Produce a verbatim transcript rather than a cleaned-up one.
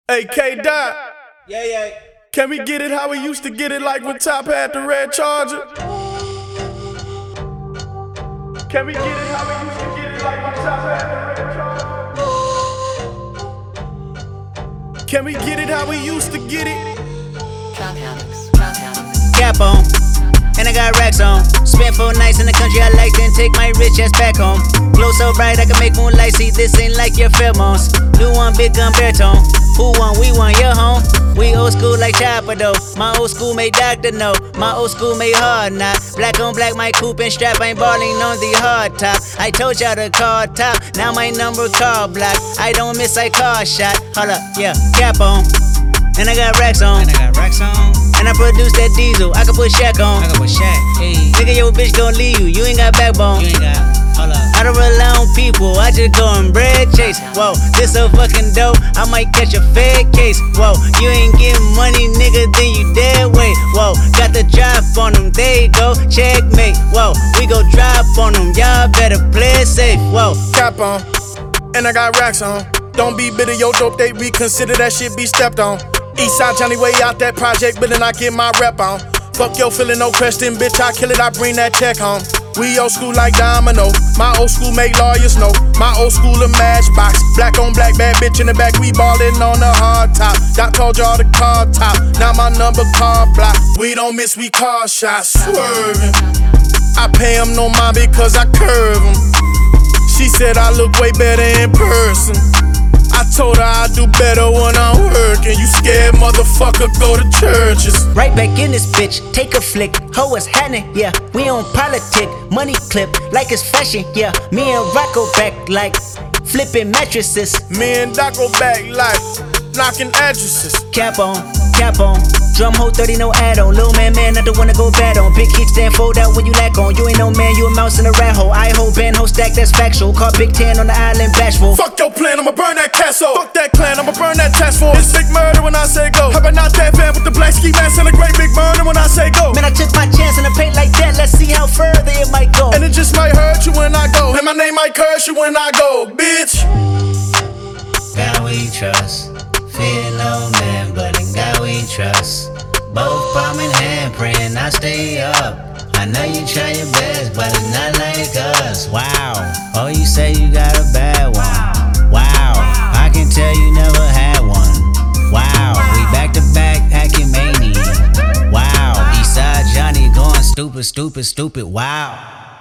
Hey, K-Dot, Yeah, yeah. can we get it how we used to get it, like when Top had the red Charger? Can we get it how we used to get it, like when Top had the red Charger? Can we get it how we used to get it? Cap on, and I got racks on. Spent four nights in the country I like, then take my rich ass back home. Glow so bright I can make moonlight see. This ain't like your pheromones. New one, big gun baritone. Who won? We won. Your home. We old school like Chopper though. My old school made Doctor know. My old school made hard not. Black on black, my coupe and strap. I ain't balling on the hard top. I told y'all to call top. Now my number call block. I don't miss, I call shot. Hold up, yeah. Cap on, and I got racks on. And I got racks on. And I produce that diesel, I can put Shaq on. I got with Shaq. Hey, Nigga, your bitch gon' leave you, you ain't got backbone. you ain't got. Hold up. I don't rely on people, I just go and bread chase. Whoa, this so fucking dope, I might catch a fed case. Whoa, you ain't getting money, nigga, then you dead weight. Whoa, got the drop on them, there you go, checkmate. Whoa, we go drop on them, y'all better play it safe. Whoa, Cap on, and I got racks on. Don't be bitter, yo dope, they reconsider that shit be stepped on. Eastside Johnny way out that project, but then I get my rep on. Fuck yo feeling no question, bitch, I kill it, I bring that check home. We old school like Domino, my old school make lawyers know. My old school a matchbox, black on black, bad bitch in the back, we ballin' on the hard top. Doc told y'all the car top, now my number car block. We don't miss, we car shots, swerving. I pay him no mind because I curve him. She said I look way better in person. I told her I do better when I'm working. You scared motherfucker, go to churches. right back in this bitch, take a flick. Ho, what's happening? Yeah, we on politic, money clip like it's fashion. Yeah, me and Rocco back like flipping mattresses. Me and Doc go back like knocking addresses. Cap on, cap on. Drum hole thirty, no add on. Lil man, man, not the one to go bad on. Big heat stand, fold out when you lack on. You ain't no man, you a mouse in a rat hole. I hold band, hold stack, that's factual. Caught Big Ten on the island, bashful. Fuck your plan, I'ma burn that castle. Fuck that clan, I'ma burn that task force. It's big murder when I say go. How about not that fan with the black ski mask and a great big murder when I say go. Man, I took my chance in a paint like that. Let's see how further it might go. And it just might hurt you when I go. And my name might curse you when I go, bitch. God we trust. Fear no man, but in God we trust. Both palm in hand, praying I stay up. I know you try your best, but it's not like us. Wow, oh you say you got a bad one. Wow, I can tell you never had one. Wow, we back to back acting mania. Wow, Eastside Johnny going stupid, stupid, stupid. Wow.